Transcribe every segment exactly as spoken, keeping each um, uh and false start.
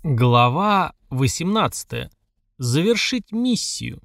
Глава восемнадцатая. Завершить миссию.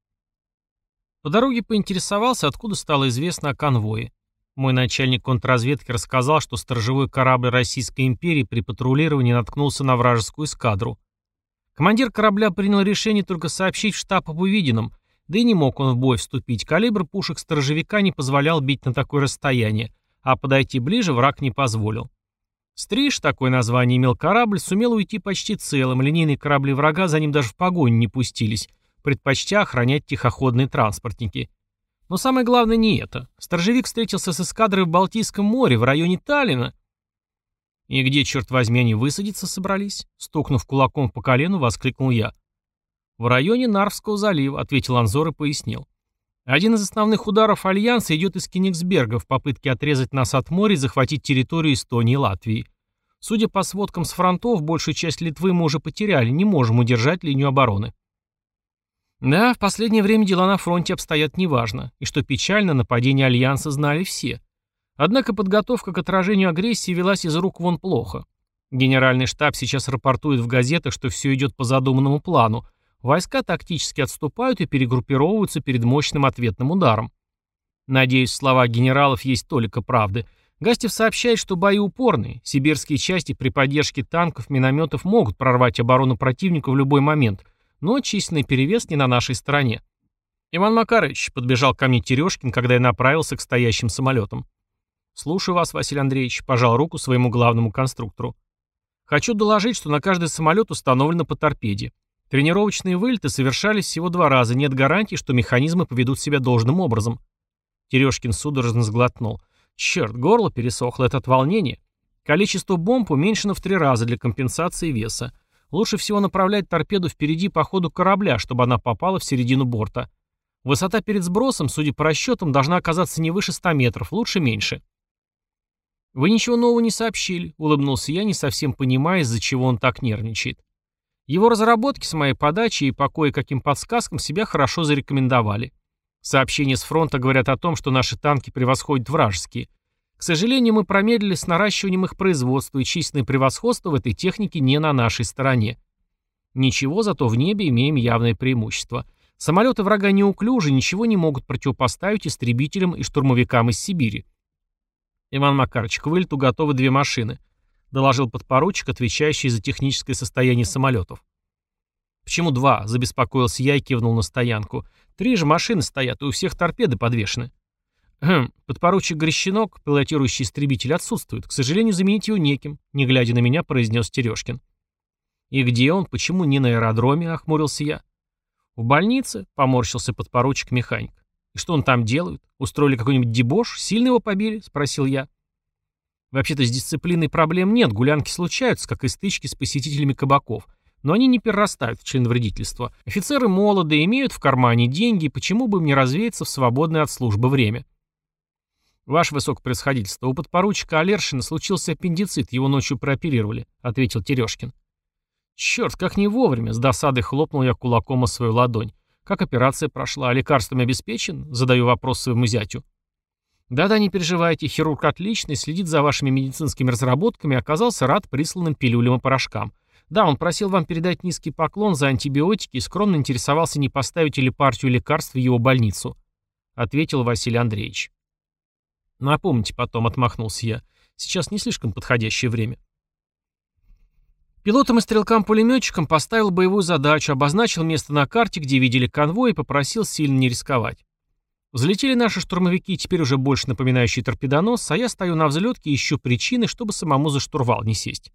По дороге поинтересовался, откуда стало известно о конвое. Мой начальник контрразведки рассказал, что сторожевой корабль Российской империи при патрулировании наткнулся на вражескую эскадру. Командир корабля принял решение только сообщить в штаб об увиденном, да и не мог он в бой вступить. Калибр пушек сторожевика не позволял бить на такое расстояние, а подойти ближе враг не позволил. Стриж, такое название имел корабль, сумел уйти почти целым, линейные корабли врага за ним даже в погоню не пустились, предпочтя охранять тихоходные транспортники. Но самое главное не это. Сторожевик встретился с эскадрой в Балтийском море, в районе Таллина. «И где, черт возьми, они высадиться собрались?» Стукнув кулаком по колену, воскликнул я. «В районе Нарвского залива», — ответил Анзор и пояснил. «Один из основных ударов Альянса идет из Кенигсберга в попытке отрезать нас от моря и захватить территорию Эстонии и Латвии. Судя по сводкам с фронтов, большую часть Литвы мы уже потеряли, не можем удержать линию обороны». Да, в последнее время дела на фронте обстоят неважно, и что печально, нападение Альянса знали все. Однако подготовка к отражению агрессии велась из рук вон плохо. Генеральный штаб сейчас рапортует в газетах, что все идет по задуманному плану. Войска тактически отступают и перегруппировываются перед мощным ответным ударом. Надеюсь, в словах генералов есть толика правды. Гастев сообщает, что бои упорные. Сибирские части при поддержке танков, минометов могут прорвать оборону противника в любой момент, но численный перевес не на нашей стороне. «Иван Макарович», — подбежал ко мне Терешкин, когда я направился к стоящим самолетам. «Слушаю вас, Василий Андреевич», — пожал руку своему главному конструктору. «Хочу доложить, что на каждый самолет установлено по торпеде. Тренировочные вылеты совершались всего два раза, нет гарантии, что механизмы поведут себя должным образом». Терешкин судорожно сглотнул. «Черт, горло пересохло, это от волнения. Количество бомб уменьшено в три раза для компенсации веса. Лучше всего направлять торпеду впереди по ходу корабля, чтобы она попала в середину борта. Высота перед сбросом, судя по расчетам, должна оказаться не выше ста метров, лучше меньше». «Вы ничего нового не сообщили», — улыбнулся я, не совсем понимая, из-за чего он так нервничает. Его разработки с моей подачи и по кое-каким подсказкам себя хорошо зарекомендовали. Сообщения с фронта говорят о том, что наши танки превосходят вражеские. К сожалению, мы промедлили с наращиванием их производства, и численное превосходство в этой технике не на нашей стороне. Ничего, зато в небе имеем явное преимущество. Самолеты врага неуклюжи, ничего не могут противопоставить истребителям и штурмовикам из Сибири. «Иван Макарович, к вылету готовы две машины», — доложил подпоручик, отвечающий за техническое состояние самолетов. «Почему два?» — забеспокоился я и кивнул на стоянку. «Три же машины стоят, и у всех торпеды подвешены». «Хм, подпоручик Грещенок, пилотирующий истребитель, отсутствует. К сожалению, заменить его неким», — не глядя на меня, произнес Терешкин. «И где он? Почему не на аэродроме?» — охмурился я. «В больнице», — поморщился подпоручик-механик. «И что он там делают? Устроили какой-нибудь дебош? Сильно его побили?» — спросил я. «Вообще-то с дисциплиной проблем нет, гулянки случаются, как и стычки с посетителями кабаков. Но они не перерастают в членовредительство. Офицеры молоды, имеют в кармане деньги, почему бы им не развеяться в свободное от службы время?» «Ваше высокопревосходительство, у подпоручика Алершина случился аппендицит, его ночью прооперировали», — ответил Терешкин. «Черт, как не вовремя!» — с досадой хлопнул я кулаком о свою ладонь. «Как операция прошла? Лекарствами обеспечен?» — задаю вопрос своему зятю. «Да-да, не переживайте, хирург отличный, следит за вашими медицинскими разработками и оказался рад присланным пилюлям и порошкам. Да, он просил вам передать низкий поклон за антибиотики и скромно интересовался, не поставите ли партию лекарств в его больницу», — ответил Василий Андреевич. «Напомните потом», — отмахнулся я. «Сейчас не слишком подходящее время». Пилотам и стрелкам-пулеметчикам поставил боевую задачу, обозначил место на карте, где видели конвой, и попросил сильно не рисковать. Взлетели наши штурмовики, теперь уже больше напоминающие торпедонос, а я стою на взлетке и ищу причины, чтобы самому за штурвал не сесть.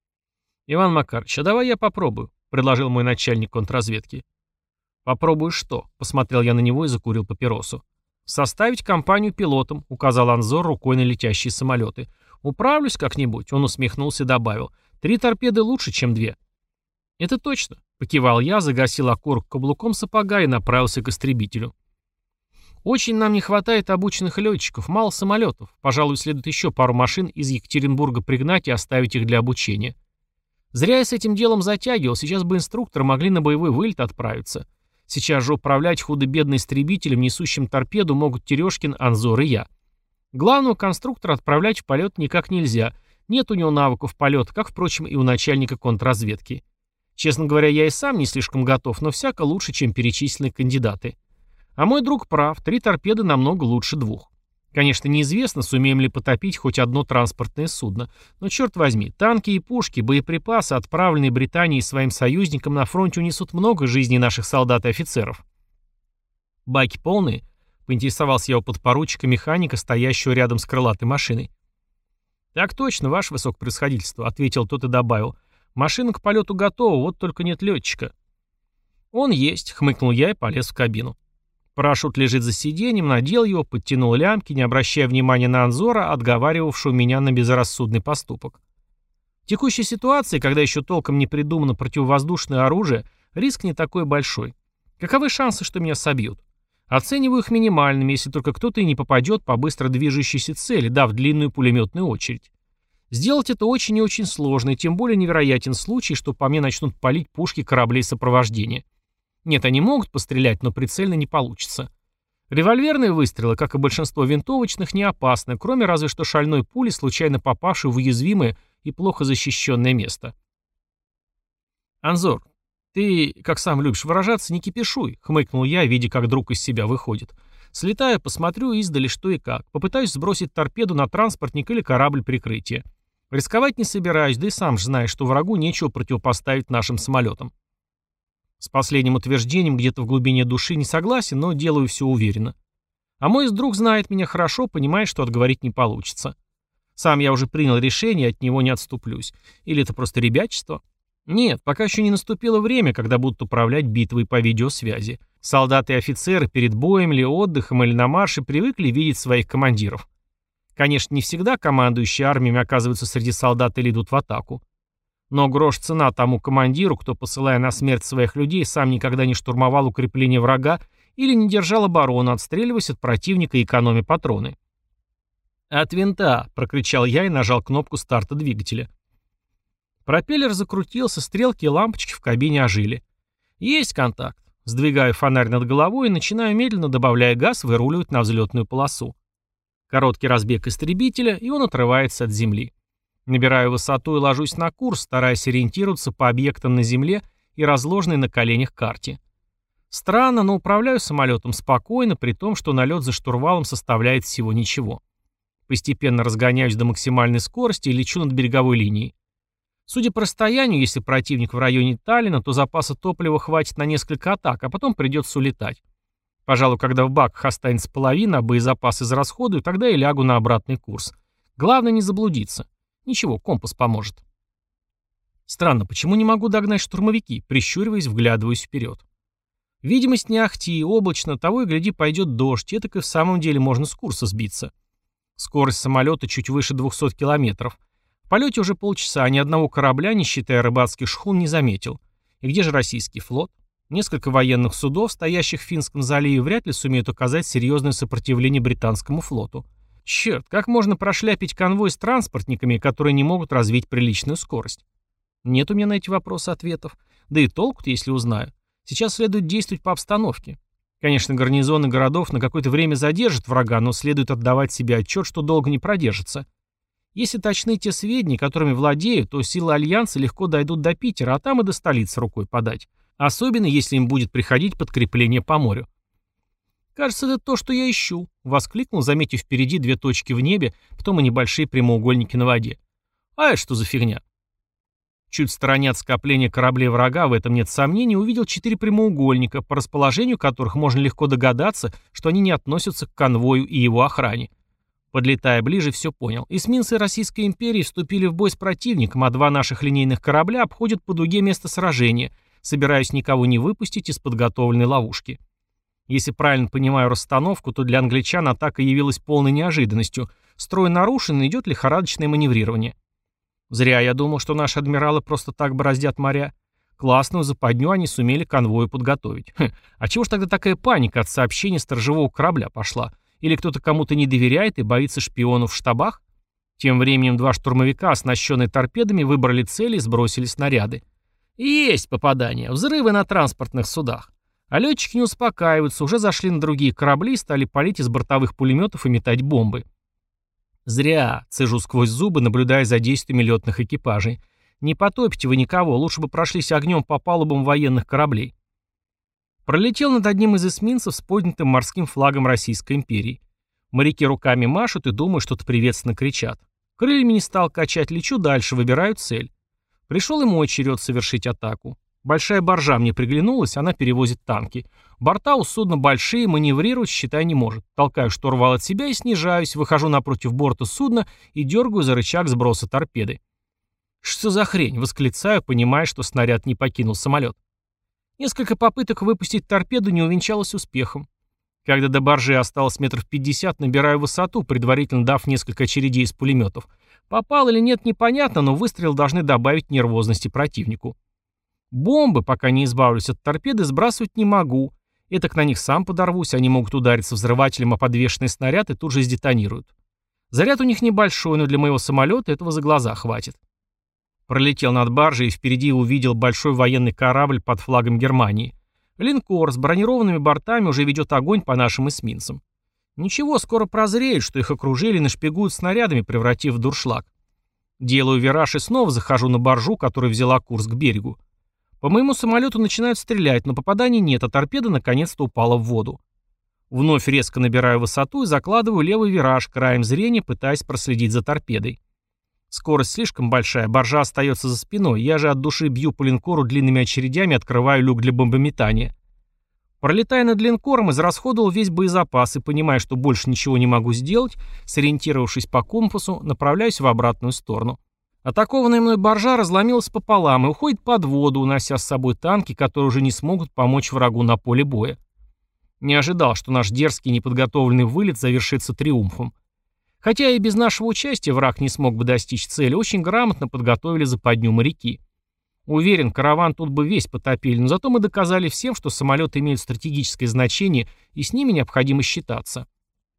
«Иван Макарович, а давай я попробую», — предложил мой начальник контрразведки. «Попробую что?» — посмотрел я на него и закурил папиросу. «Составить компанию пилотам», — указал Анзор рукой на летящие самолеты. «Управлюсь как-нибудь», — он усмехнулся и добавил. «Три торпеды лучше, чем две». «Это точно», — покивал я, загасил окурок каблуком сапога и направился к истребителю. «Очень нам не хватает обученных летчиков, мало самолетов. Пожалуй, следует еще пару машин из Екатеринбурга пригнать и оставить их для обучения. Зря я с этим делом затягивал, сейчас бы инструкторы могли на боевой вылет отправиться. Сейчас же управлять худо-бедно истребителем, несущим торпеду, могут Терешкин, Анзор и я. Главного конструктора отправлять в полет никак нельзя. Нет у него навыков полета, как, впрочем, и у начальника контрразведки. Честно говоря, я и сам не слишком готов, но всяко лучше, чем перечисленные кандидаты. А мой друг прав, три торпеды намного лучше двух. Конечно, неизвестно, сумеем ли потопить хоть одно транспортное судно, но черт возьми, танки и пушки, боеприпасы, отправленные Британией своим союзникам на фронте, унесут много жизней наших солдат и офицеров. Баки полные? Поинтересовался я у подпоручика-механика, стоящего рядом с крылатой машиной. «Так точно, ваше высокопревосходительство», — ответил тот и добавил. «Машина к полету готова, вот только нет летчика». «Он есть», — хмыкнул я и полез в кабину. Парашют лежит за сиденьем, надел его, подтянул лямки, не обращая внимания на Анзора, отговаривавшего меня на безрассудный поступок. В текущей ситуации, когда еще толком не придумано противовоздушное оружие, риск не такой большой. Каковы шансы, что меня собьют? Оцениваю их минимальными, если только кто-то и не попадет по быстро движущейся цели, дав длинную пулеметную очередь. Сделать это очень и очень сложно, и тем более невероятен случай, что по мне начнут палить пушки кораблей сопровождения. Нет, они могут пострелять, но прицельно не получится. Револьверные выстрелы, как и большинство винтовочных, не опасны, кроме разве что шальной пули, случайно попавшей в уязвимое и плохо защищенное место. «Анзор, ты, как сам любишь выражаться, не кипишуй», — хмыкнул я, видя, как друг из себя выходит. «Слетаю, посмотрю издали, что и как. Попытаюсь сбросить торпеду на транспортник или корабль прикрытия. Рисковать не собираюсь, да и сам же знаешь, что врагу нечего противопоставить нашим самолетам». С последним утверждением где-то в глубине души не согласен, но делаю все уверенно. А мой друг знает меня хорошо, понимает, что отговорить не получится. Сам я уже принял решение, от него не отступлюсь. Или это просто ребячество? Нет, пока еще не наступило время, когда будут управлять битвой по видеосвязи. Солдаты и офицеры перед боем или отдыхом или на марше привыкли видеть своих командиров. Конечно, не всегда командующие армиями оказываются среди солдат или идут в атаку. Но грош цена тому командиру, кто, посылая на смерть своих людей, сам никогда не штурмовал укрепления врага или не держал оборону, отстреливаясь от противника и экономя патроны. «От винта!» — прокричал я и нажал кнопку старта двигателя. Пропеллер закрутился, стрелки и лампочки в кабине ожили. «Есть контакт!» Сдвигаю фонарь над головой и начинаю, медленно добавляя газ, выруливать на взлетную полосу. Короткий разбег истребителя, и он отрывается от земли. Набираю высоту и ложусь на курс, стараясь ориентироваться по объектам на земле и разложенной на коленях карте. Странно, но управляю самолетом спокойно, при том, что налет за штурвалом составляет всего ничего. Постепенно разгоняюсь до максимальной скорости и лечу над береговой линией. Судя по расстоянию, если противник в районе Таллина, то запаса топлива хватит на несколько атак, а потом придется улетать. Пожалуй, когда в баках останется половина, а боезапас израсходую, тогда и лягу на обратный курс. Главное не заблудиться. Ничего, компас поможет. Странно, почему не могу догнать штурмовики? Прищуриваясь, вглядываюсь вперед. Видимость не ахти, облачно, того и гляди пойдет дождь, и так и в самом деле можно с курса сбиться. Скорость самолета чуть выше двухсот километров. В полете уже полчаса, ни одного корабля, не считая рыбацких шхун, не заметил. И где же российский флот? Несколько военных судов, стоящих в Финском заливе, вряд ли сумеют оказать серьезное сопротивление британскому флоту. Черт, как можно прошляпить конвой с транспортниками, которые не могут развить приличную скорость? Нет у меня на эти вопросы ответов. Да и толку-то, если узнаю. Сейчас следует действовать по обстановке. Конечно, гарнизоны городов на какое-то время задержат врага, но следует отдавать себе отчет, что долго не продержится. Если точны те сведения, которыми владею, то силы Альянса легко дойдут до Питера, а там и до столицы рукой подать. Особенно, если им будет приходить подкрепление по морю. «Кажется, это то, что я ищу», — воскликнул, заметив впереди две точки в небе, потом и небольшие прямоугольники на воде. «А это что за фигня?» Чуть в стороне от скопления кораблей врага, в этом нет сомнений, увидел четыре прямоугольника, по расположению которых можно легко догадаться, что они не относятся к конвою и его охране. Подлетая ближе, все понял. Эсминцы Российской империи вступили в бой с противником, а два наших линейных корабля обходят по дуге место сражения, собираясь никого не выпустить из подготовленной ловушки. Если правильно понимаю расстановку, то для англичан атака явилась полной неожиданностью. Строй нарушен, идет лихорадочное маневрирование. Зря я думал, что наши адмиралы просто так бороздят моря. Классную западню они сумели конвою подготовить. Хм, а чего ж тогда такая паника от сообщения сторожевого корабля пошла? Или кто-то кому-то не доверяет и боится шпионов в штабах? Тем временем два штурмовика, оснащенные торпедами, выбрали цели и сбросили снаряды. Есть попадания, взрывы на транспортных судах. А летчики не успокаиваются, уже зашли на другие корабли и стали палить из бортовых пулеметов и метать бомбы. Зря, цежу сквозь зубы, наблюдая за действиями летных экипажей. Не потопите вы никого, лучше бы прошлись огнем по палубам военных кораблей. Пролетел над одним из эсминцев с поднятым морским флагом Российской империи. Моряки руками машут и, думаю, что-то приветственно кричат. Крыльями не стал качать, лечу дальше, выбираю цель. Пришел и мой черед совершить атаку. Большая баржа мне приглянулась, она перевозит танки. Борта у судна большие, маневрировать, считай, не может. Толкаю штурвал от себя и снижаюсь, выхожу напротив борта судна и дергаю за рычаг сброса торпеды. «Что за хрень?» — восклицаю, понимая, что снаряд не покинул самолет. Несколько попыток выпустить торпеду не увенчалось успехом. Когда до баржи осталось метров пятьдесят, набираю высоту, предварительно дав несколько очередей из пулеметов. Попал или нет, непонятно, но выстрелы должны добавить нервозности противнику. Бомбы, пока не избавлюсь от торпеды, сбрасывать не могу. Этак на них сам подорвусь, они могут удариться взрывателем о подвешенный снаряд и тут же сдетонируют. Заряд у них небольшой, но для моего самолета этого за глаза хватит. Пролетел над баржей и впереди увидел большой военный корабль под флагом Германии. Линкор с бронированными бортами уже ведет огонь по нашим эсминцам. Ничего, скоро прозреют, что их окружили и нашпигуют снарядами, превратив в дуршлаг. Делаю вираж и снова захожу на баржу, которая взяла курс к берегу. По моему самолету начинают стрелять, но попаданий нет, а торпеда наконец-то упала в воду. Вновь резко набираю высоту и закладываю левый вираж, краем зрения пытаясь проследить за торпедой. Скорость слишком большая, баржа остается за спиной, я же от души бью по линкору длинными очередями, открываю люк для бомбометания. Пролетая над линкором, израсходовал весь боезапас и, понимая, что больше ничего не могу сделать, сориентировавшись по компасу, направляюсь в обратную сторону. Атакованная мной баржа разломилась пополам и уходит под воду, унося с собой танки, которые уже не смогут помочь врагу на поле боя. Не ожидал, что наш дерзкий неподготовленный вылет завершится триумфом. Хотя и без нашего участия враг не смог бы достичь цели, очень грамотно подготовили западню моряки. Уверен, караван тут бы весь потопили, но зато мы доказали всем, что самолеты имеют стратегическое значение, и с ними необходимо считаться.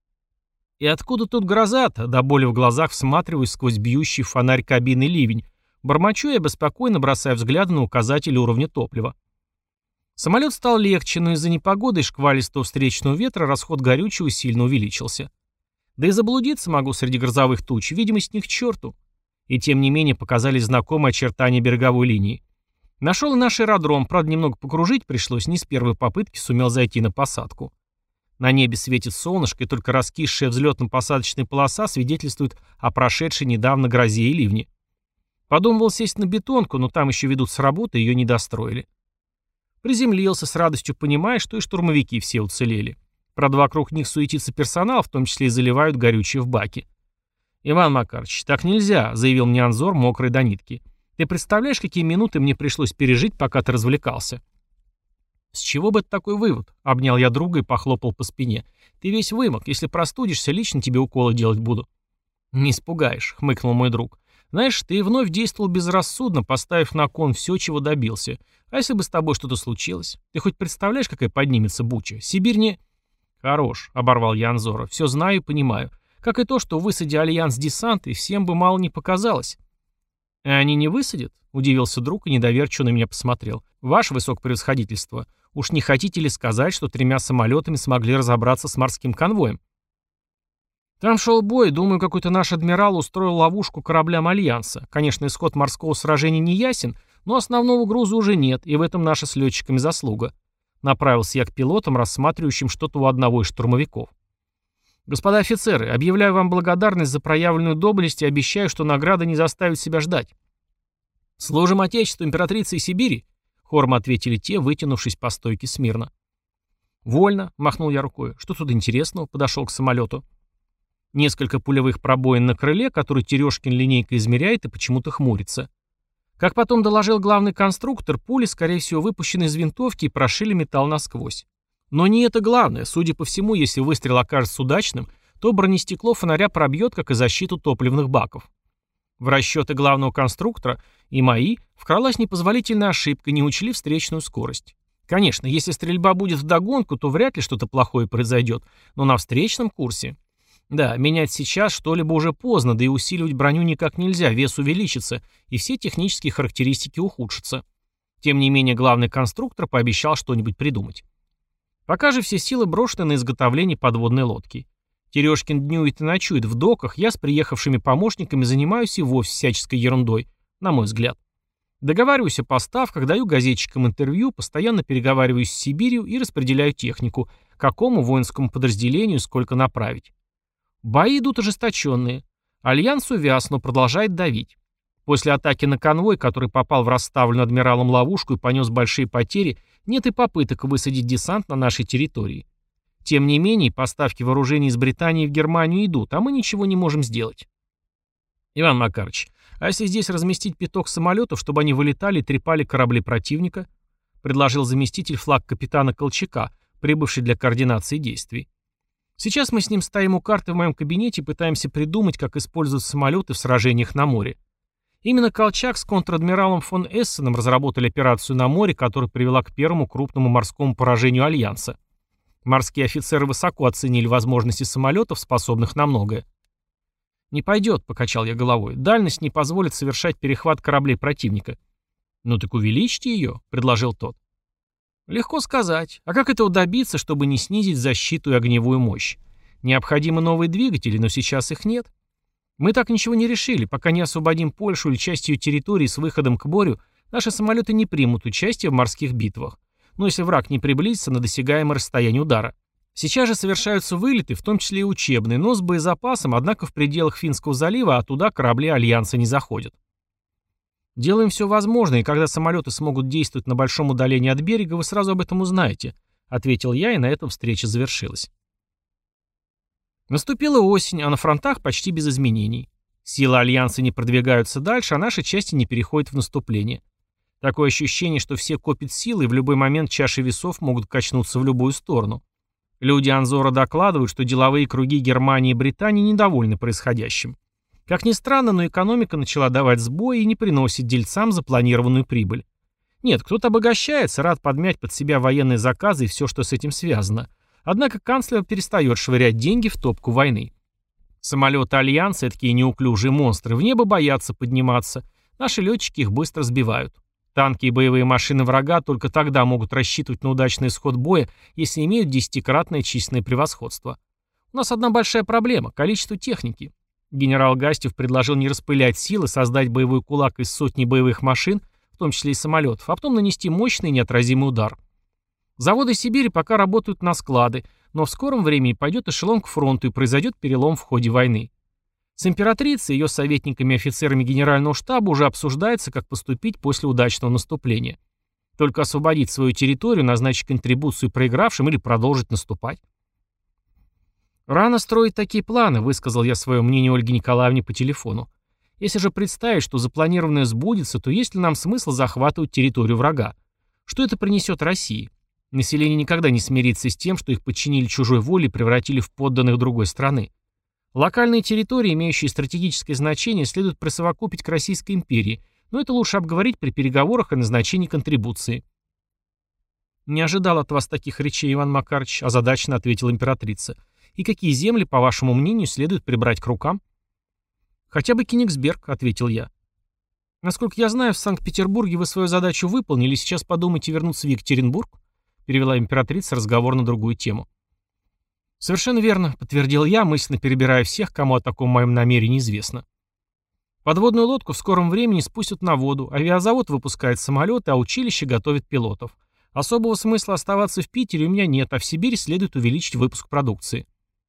И откуда тут гроза-то? До боли в глазах всматриваюсь сквозь бьющий в фонарь кабины ливень. Бормочу и обеспокоенно бросаю взгляды на указатель уровня топлива. Самолет стал легче, но из-за непогоды и шквалистого встречного ветра расход горючего сильно увеличился. Да и заблудиться могу среди грозовых туч, видимость ни к черту. И тем не менее показались знакомые очертания береговой линии. Нашел и наш аэродром, правда немного покружить пришлось, не с первой попытки сумел зайти на посадку. На небе светит солнышко, и только раскисшая взлетно-посадочная полоса свидетельствует о прошедшей недавно грозе и ливне. Подумывал сесть на бетонку, но там еще ведут с работы, ее не достроили. Приземлился, с радостью понимая, что и штурмовики все уцелели. Правда, вокруг них суетится персонал, в том числе и заливают горючее в баки. «Иван Макарович, так нельзя», — заявил мне Анзор, мокрый до нитки. «Ты представляешь, какие минуты мне пришлось пережить, пока ты развлекался?» «С чего бы это такой вывод?» — обнял я друга и похлопал по спине. «Ты весь вымок, если простудишься, лично тебе уколы делать буду». «Не испугаешь», — хмыкнул мой друг. «Знаешь, ты вновь действовал безрассудно, поставив на кон все, чего добился. А если бы с тобой что-то случилось? Ты хоть представляешь, какая поднимется буча? Сибирь не...» «Хорош», — оборвал я Анзора. «Все знаю и понимаю. Как и то, что высади альянс десант, и всем бы мало не показалось». «А они не высадят?» — удивился друг и недоверчиво на меня посмотрел. «Ваше высокопревосходительство, уж не хотите ли сказать, что тремя самолетами смогли разобраться с морским конвоем?» «Там шел бой, думаю, какой-то наш адмирал устроил ловушку кораблям альянса. Конечно, исход морского сражения не ясен, но основного груза уже нет, и в этом наша с летчиками заслуга». Направился я к пилотам, рассматривающим что-то у одного из штурмовиков. «Господа офицеры, объявляю вам благодарность за проявленную доблесть и обещаю, что награда не заставит себя ждать». «Служим Отечеству, императрице и Сибири», — хором ответили те, вытянувшись по стойке смирно. «Вольно», — махнул я рукой. «Что тут интересного?» — подошел к самолету. Несколько пулевых пробоин на крыле, который Терешкин линейкой измеряет и почему-то хмурится. Как потом доложил главный конструктор, пули, скорее всего, выпущены из винтовки и прошили металл насквозь. Но не это главное. Судя по всему, если выстрел окажется удачным, то бронестекло фонаря пробьет, как и защиту топливных баков. В расчеты главного конструктора и мои вкралась непозволительная ошибка, не учли встречную скорость. Конечно, если стрельба будет вдогонку, то вряд ли что-то плохое произойдет, но на встречном курсе... Да, менять сейчас что-либо уже поздно, да и усиливать броню никак нельзя, вес увеличится, и все технические характеристики ухудшатся. Тем не менее, главный конструктор пообещал что-нибудь придумать. Пока же все силы брошены на изготовление подводной лодки. Терешкин днюет и ночует в доках, я с приехавшими помощниками занимаюсь и вовсе всяческой ерундой, на мой взгляд. Договариваюсь о поставках, даю газетчикам интервью, постоянно переговариваюсь с Сибирью и распределяю технику, какому воинскому подразделению сколько направить. Бои идут ожесточенные. Альянс увяз, но продолжает давить. После атаки на конвой, который попал в расставленную адмиралом ловушку и понес большие потери, нет и попыток высадить десант на нашей территории. Тем не менее, поставки вооружений из Британии в Германию идут, а мы ничего не можем сделать. Иван Макарович, а если здесь разместить пяток самолетов, чтобы они вылетали и трепали корабли противника? Предложил заместитель флаг капитана Колчака, прибывший для координации действий. Сейчас мы с ним стоим у карты в моем кабинете и пытаемся придумать, как использовать самолеты в сражениях на море. Именно Колчак с контр-адмиралом фон Эссеном разработали операцию на море, которая привела к первому крупному морскому поражению Альянса. Морские офицеры высоко оценили возможности самолетов, способных на многое. «Не пойдет», — покачал я головой. «Дальность не позволит совершать перехват кораблей противника». «Ну так увеличьте ее», — предложил тот. «Легко сказать. А как этого добиться, чтобы не снизить защиту и огневую мощь? Необходимы новые двигатели, но сейчас их нет. Мы так ничего не решили. Пока не освободим Польшу или часть ее территории с выходом к морю, наши самолеты не примут участие в морских битвах. Но если враг не приблизится на досягаемое расстояние удара. Сейчас же совершаются вылеты, в том числе и учебные, но с боезапасом, однако в пределах Финского залива, а туда корабли Альянса не заходят. Делаем все возможное, и когда самолеты смогут действовать на большом удалении от берега, вы сразу об этом узнаете», — ответил я, и на этом встреча завершилась. Наступила осень, а на фронтах почти без изменений. Силы Альянса не продвигаются дальше, а наши части не переходят в наступление. Такое ощущение, что все копят силы, и в любой момент чаши весов могут качнуться в любую сторону. Люди Анзора докладывают, что деловые круги Германии и Британии недовольны происходящим. Как ни странно, но экономика начала давать сбои и не приносит дельцам запланированную прибыль. Нет, кто-то обогащается, рад подмять под себя военные заказы и все, что с этим связано. Однако канцлер перестает швырять деньги в топку войны. Самолеты Альянса, такие неуклюжие монстры, в небо боятся подниматься. Наши летчики их быстро сбивают. Танки и боевые машины врага только тогда могут рассчитывать на удачный исход боя, если имеют десятикратное численное превосходство. У нас одна большая проблема – количество техники. Генерал Гастев предложил не распылять силы, создать боевой кулак из сотни боевых машин, в том числе и самолетов, а потом нанести мощный и неотразимый удар. Заводы Сибири пока работают на склады, но в скором времени пойдет эшелон к фронту и произойдет перелом в ходе войны. С императрицей и ее советниками и офицерами генерального штаба уже обсуждается, как поступить после удачного наступления. Только освободить свою территорию, назначить контрибуцию проигравшим или продолжить наступать. «Рано строить такие планы», — высказал я свое мнение Ольге Николаевне по телефону. «Если же представить, что запланированное сбудется, то есть ли нам смысл захватывать территорию врага? Что это принесет России? Население никогда не смирится с тем, что их подчинили чужой воле и превратили в подданных другой страны. Локальные территории, имеющие стратегическое значение, следует присовокупить к Российской империи, но это лучше обговорить при переговорах о назначении контрибуции». «Не ожидал от вас таких речей, Иван Макарович», — озадаченно ответила императрица. «И какие земли, по вашему мнению, следует прибрать к рукам?» «Хотя бы Кенигсберг», — ответил я. «Насколько я знаю, в Санкт-Петербурге вы свою задачу выполнили, сейчас подумайте вернуться в Екатеринбург?» — перевела императрица разговор на другую тему. «Совершенно верно», — подтвердил я, мысленно перебирая всех, кому о таком моем намерении известно. «Подводную лодку в скором времени спустят на воду, авиазавод выпускает самолеты, а училище готовит пилотов. Особого смысла оставаться в Питере у меня нет, а в Сибири следует увеличить выпуск продукции».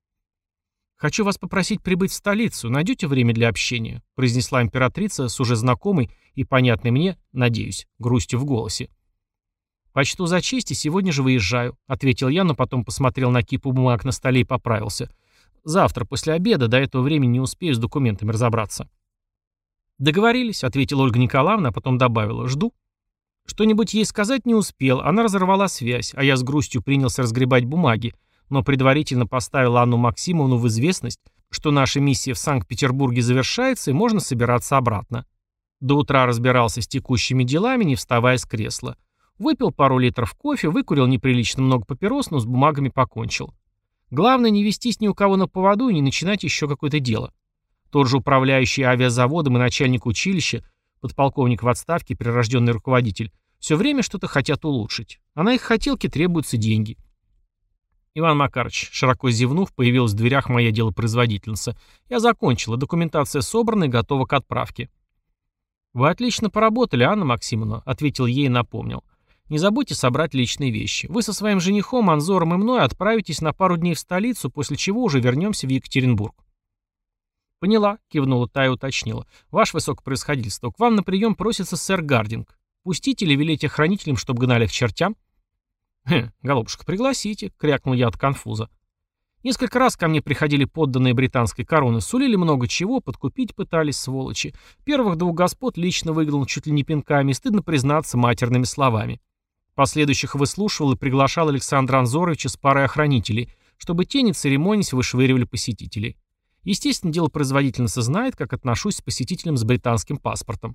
«Хочу вас попросить прибыть в столицу. Найдете время для общения?» — произнесла императрица с уже знакомой и понятной мне, надеюсь, грустью в голосе. «Почту за честь и сегодня же выезжаю», — ответил я, но потом посмотрел на кипу бумаг на столе и поправился. «Завтра, после обеда, до этого времени не успею с документами разобраться». «Договорились», — ответила Ольга Николаевна, а потом добавила. «Жду». Что-нибудь ей сказать не успел, она разорвала связь, а я с грустью принялся разгребать бумаги, но предварительно поставил Анну Максимовну в известность, что наша миссия в Санкт-Петербурге завершается и можно собираться обратно. До утра разбирался с текущими делами, не вставая с кресла. Выпил пару литров кофе, выкурил неприлично много папирос, но с бумагами покончил. Главное не вестись ни у кого на поводу и не начинать еще какое-то дело. Тот же управляющий авиазаводом и начальник училища, подполковник в отставке, прирожденный руководитель, все время что-то хотят улучшить. А на их хотелки требуются деньги. «Иван Макарович», широко зевнув, появилась в дверях моя делопроизводительница. «Я закончила, документация собрана и готова к отправке». «Вы отлично поработали, Анна Максимовна», — ответил ей и напомнил. «Не забудьте собрать личные вещи. Вы со своим женихом, Анзором и мной отправитесь на пару дней в столицу, после чего уже вернемся в Екатеринбург». «Поняла», — кивнула та и уточнила. «Ваше высокопревосходительство, к вам на прием просится сэр Гардинг. Пустите или велите охранителям, чтобы гнали к чертям?» «Хм, голубушка, пригласите», — крякнул я от конфуза. Несколько раз ко мне приходили подданные британской короны, сулили много чего, подкупить пытались, сволочи. Первых двух господ лично выгнал чуть ли не пинками, стыдно признаться матерными словами. Последующих выслушивал и приглашал Александра Анзоровича с парой охранителей, чтобы те, не церемонясь, вышвыривали посетителей. Естественно, делопроизводительница знает, как отношусь с посетителем с британским паспортом.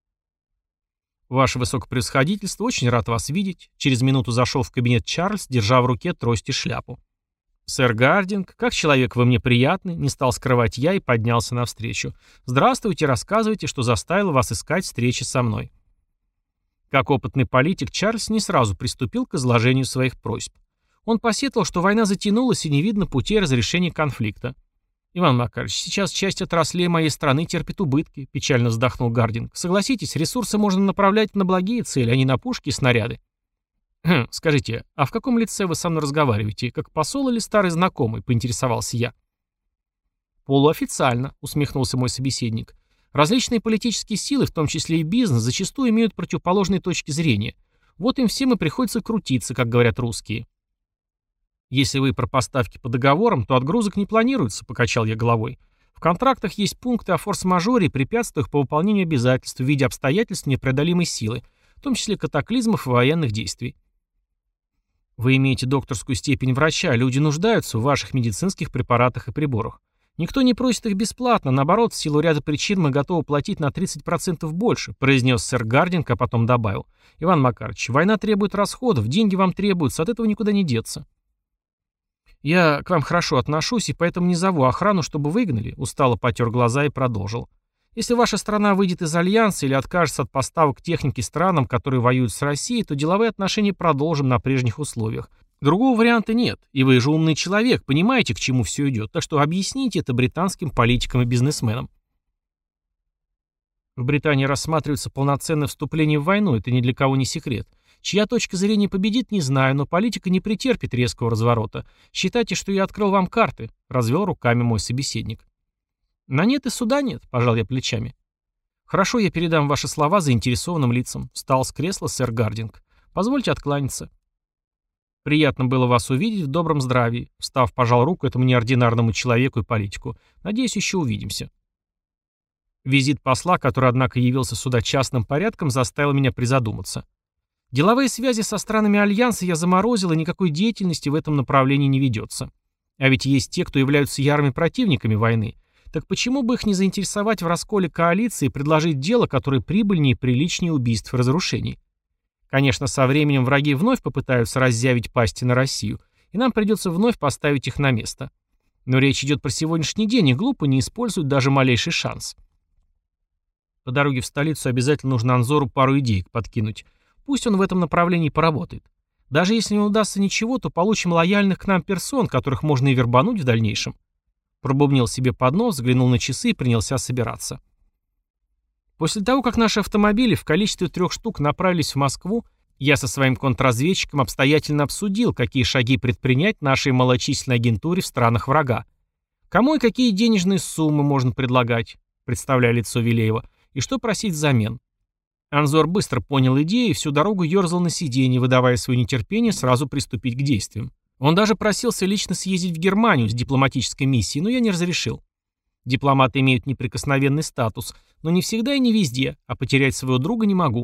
«Ваше высокопревосходительство, очень рад вас видеть». Через минуту зашел в кабинет Чарльз, держа в руке трость и шляпу. «Сэр Гардинг, как человек вы мне приятный», — не стал скрывать я и поднялся навстречу. «Здравствуйте, рассказывайте, что заставило вас искать встречи со мной». Как опытный политик, Чарльз не сразу приступил к изложению своих просьб. Он посетовал, что война затянулась и не видно путей разрешения конфликта. «Иван Макарович, сейчас часть отраслей моей страны терпит убытки», — печально вздохнул Гардинг. «Согласитесь, ресурсы можно направлять на благие цели, а не на пушки и снаряды». «Хм, скажите, а в каком лице вы со мной разговариваете? Как посол или старый знакомый?» — поинтересовался я. «Полуофициально», — усмехнулся мой собеседник. «Различные политические силы, в том числе и бизнес, зачастую имеют противоположные точки зрения. Вот им всем и приходится крутиться, как говорят русские». «Если вы про поставки по договорам, то отгрузок не планируется», — покачал я головой. «В контрактах есть пункты о форс-мажоре и препятствиях по выполнению обязательств в виде обстоятельств непреодолимой силы, в том числе катаклизмов и военных действий». «Вы имеете докторскую степень врача, люди нуждаются в ваших медицинских препаратах и приборах. Никто не просит их бесплатно, наоборот, в силу ряда причин мы готовы платить на тридцать процентов больше», произнес сэр Гардинг, а потом добавил. «Иван Макарович, война требует расходов, деньги вам требуются, от этого никуда не деться». «Я к вам хорошо отношусь и поэтому не зову охрану, чтобы выгнали», устало потер глаза и продолжил. «Если ваша страна выйдет из альянса или откажется от поставок техники странам, которые воюют с Россией, то деловые отношения продолжим на прежних условиях. Другого варианта нет, и вы же умный человек, понимаете, к чему все идет, так что объясните это британским политикам и бизнесменам». В Британии рассматривается полноценное вступление в войну, это ни для кого не секрет. Чья точка зрения победит, не знаю, но политика не претерпит резкого разворота. Считайте, что я открыл вам карты», — развел руками мой собеседник. «На нет и суда нет», — пожал я плечами. «Хорошо, я передам ваши слова заинтересованным лицам», — встал с кресла сэр Гардинг. «Позвольте откланяться». «Приятно было вас увидеть в добром здравии», — встав, пожал руку этому неординарному человеку и политику. «Надеюсь, еще увидимся». Визит посла, который, однако, явился сюда частным порядком, заставил меня призадуматься. Деловые связи со странами Альянса я заморозил, и никакой деятельности в этом направлении не ведется. А ведь есть те, кто являются ярыми противниками войны. Так почему бы их не заинтересовать в расколе коалиции и предложить дело, которое прибыльнее и приличнее убийств и разрушений? Конечно, со временем враги вновь попытаются разъявить пасти на Россию, и нам придется вновь поставить их на место. Но речь идет про сегодняшний день, и глупо не использовать даже малейший шанс. По дороге в столицу обязательно нужно Анзору пару идей подкинуть. Пусть он в этом направлении поработает. Даже если не удастся ничего, то получим лояльных к нам персон, которых можно и вербануть в дальнейшем. Пробубнил себе под нос, взглянул на часы и принялся собираться. После того, как наши автомобили в количестве трех штук направились в Москву, я со своим контрразведчиком обстоятельно обсудил, какие шаги предпринять нашей малочисленной агентуре в странах врага. Кому и какие денежные суммы можно предлагать, представляя лицо Вилеева, и что просить взамен. Анзор быстро понял идею и всю дорогу ерзал на сиденье, выдавая свое нетерпение сразу приступить к действиям. Он даже просился лично съездить в Германию с дипломатической миссией, но я не разрешил. Дипломаты имеют неприкосновенный статус, но не всегда и не везде, а потерять своего друга не могу.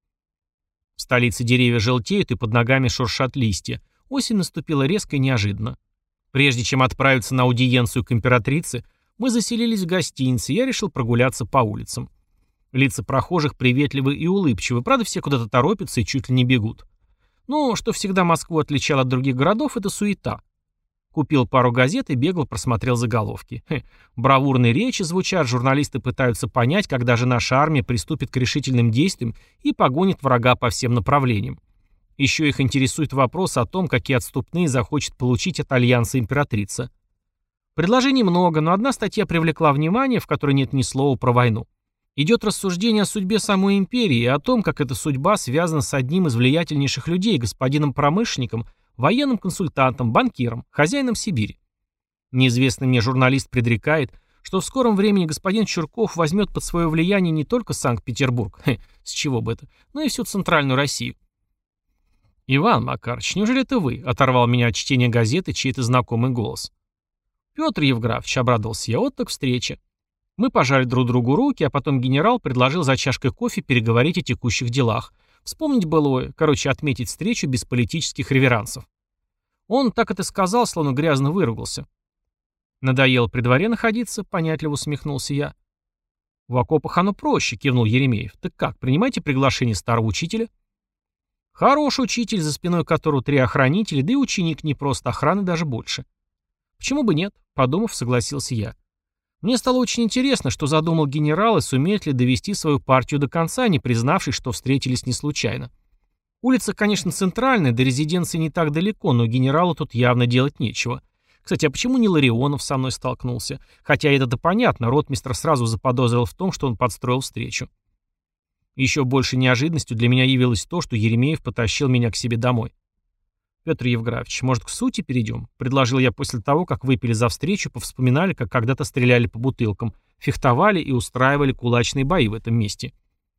В столице деревья желтеют и под ногами шуршат листья. Осень наступила резко и неожиданно. Прежде чем отправиться на аудиенцию к императрице, мы заселились в гостинице, и я решил прогуляться по улицам. Лица прохожих приветливы и улыбчивы, правда, все куда-то торопятся и чуть ли не бегут. Но что всегда Москву отличало от других городов, это суета. Купил пару газет и бегло просмотрел заголовки. Хе, бравурные речи звучат, журналисты пытаются понять, когда же наша армия приступит к решительным действиям и погонит врага по всем направлениям. Еще их интересует вопрос о том, какие отступные захочет получить от альянса императрица. Предложений много, но одна статья привлекла внимание, в которой нет ни слова про войну. Идет рассуждение о судьбе самой империи и о том, как эта судьба связана с одним из влиятельнейших людей, господином-промышленником, военным консультантом, банкиром, хозяином Сибири. Неизвестный мне журналист предрекает, что в скором времени господин Чурков возьмет под свое влияние не только Санкт-Петербург, хе, с чего бы это, но и всю центральную Россию. «Иван Макарович, неужели это вы?» — оторвал меня от чтения газеты чей-то знакомый голос. «Петр Евграфович», — обрадовался я, — «вот так встреча». Мы пожали друг другу руки, а потом генерал предложил за чашкой кофе переговорить о текущих делах, вспомнить былое, короче, отметить встречу без политических реверансов. Он так это сказал, словно грязно выругался. «Надоело при дворе находиться», — понятливо усмехнулся я. «В окопах оно проще», — кивнул Еремеев. «Так как, принимаете приглашение старого учителя?» «Хороший учитель, за спиной которого три охранителя, да и ученик не просто, охраны даже больше». «Почему бы нет?» — подумав, согласился я. Мне стало очень интересно, что задумал генерал и сумеет ли довести свою партию до конца, не признавшись, что встретились не случайно. Улица, конечно, центральная, до резиденции не так далеко, но генералу тут явно делать нечего. Кстати, а почему не Ларионов со мной столкнулся? Хотя это-то понятно, ротмистр сразу заподозрил в том, что он подстроил встречу. Еще больше неожиданностью для меня явилось то, что Еремеев потащил меня к себе домой. «Петр Евграфович, может, к сути перейдем?» — предложил я после того, как выпили за встречу, повспоминали, как когда-то стреляли по бутылкам, фехтовали и устраивали кулачные бои в этом месте.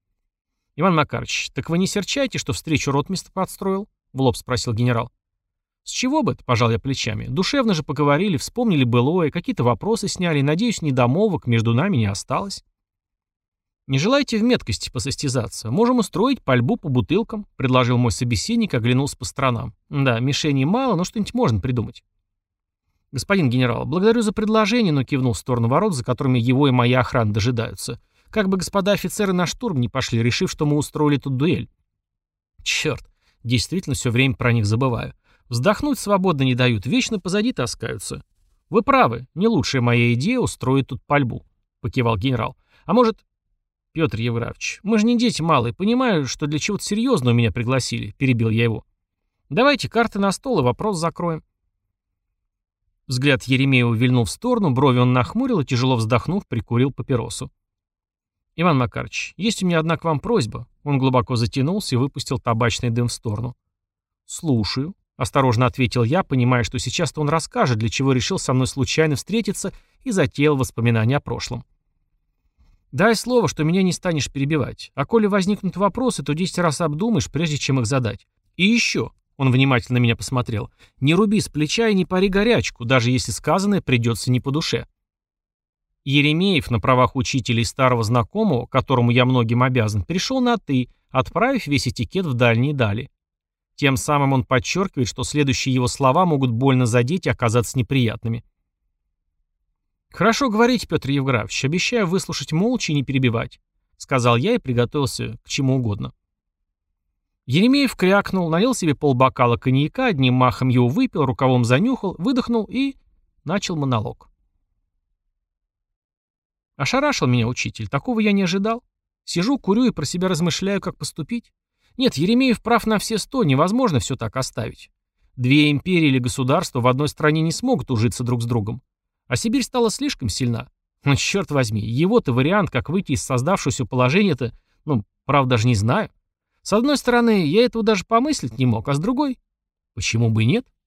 «Иван Макарович, так вы не серчайте, что встречу ротмистр подстроил?» — в лоб спросил генерал. «С чего бы это?» — пожал я плечами. «Душевно же поговорили, вспомнили былое, какие-то вопросы сняли, и, надеюсь, недомолвок между нами не осталось». «Не желаете в меткости посостязаться? Можем устроить пальбу по бутылкам», — предложил мой собеседник, оглянулся по сторонам. «Да, мишеней мало, но что-нибудь можно придумать». «Господин генерал, благодарю за предложение», но кивнул в сторону ворот, за которыми его и моя охрана дожидаются. «Как бы господа офицеры на штурм не пошли, решив, что мы устроили тут дуэль». «Черт, действительно все время про них забываю. Вздохнуть свободно не дают, вечно позади таскаются». «Вы правы, не лучшая моя идея устроить тут пальбу», — покивал генерал. «А может...» «Петр Евграфович, мы же не дети малые, понимаю, что для чего-то серьезного меня пригласили», — перебил я его. «Давайте карты на стол и вопрос закроем». Взгляд Еремеева вильнул в сторону, брови он нахмурил и, тяжело вздохнув, прикурил папиросу. «Иван Макарович, есть у меня одна к вам просьба». Он глубоко затянулся и выпустил табачный дым в сторону. «Слушаю», — осторожно ответил я, понимая, что сейчас-то он расскажет, для чего решил со мной случайно встретиться и затеял воспоминания о прошлом. «Дай слово, что меня не станешь перебивать. А коли возникнут вопросы, то десять раз обдумаешь, прежде чем их задать. И еще», — он внимательно на меня посмотрел, — «не руби с плеча и не пари горячку, даже если сказанное придется не по душе». Еремеев на правах учителя и старого знакомого, которому я многим обязан, перешел на «ты», отправив весь этикет в дальние дали. Тем самым он подчеркивает, что следующие его слова могут больно задеть и оказаться неприятными. «Хорошо говорите, Петр Евграфович, обещаю выслушать молча и не перебивать», — сказал я и приготовился к чему угодно. Еремеев крякнул, налил себе полбокала коньяка, одним махом его выпил, рукавом занюхал, выдохнул и начал монолог. Ошарашил меня учитель, такого я не ожидал. Сижу, курю и про себя размышляю, как поступить. Нет, Еремеев прав на все сто, невозможно все так оставить. Две империи или государства в одной стране не смогут ужиться друг с другом. А Сибирь стала слишком сильна. Ну, черт возьми, его-то вариант, как выйти из создавшегося положения-то, ну, правда, даже не знаю. С одной стороны, я этого даже помыслить не мог, а с другой, почему бы и нет?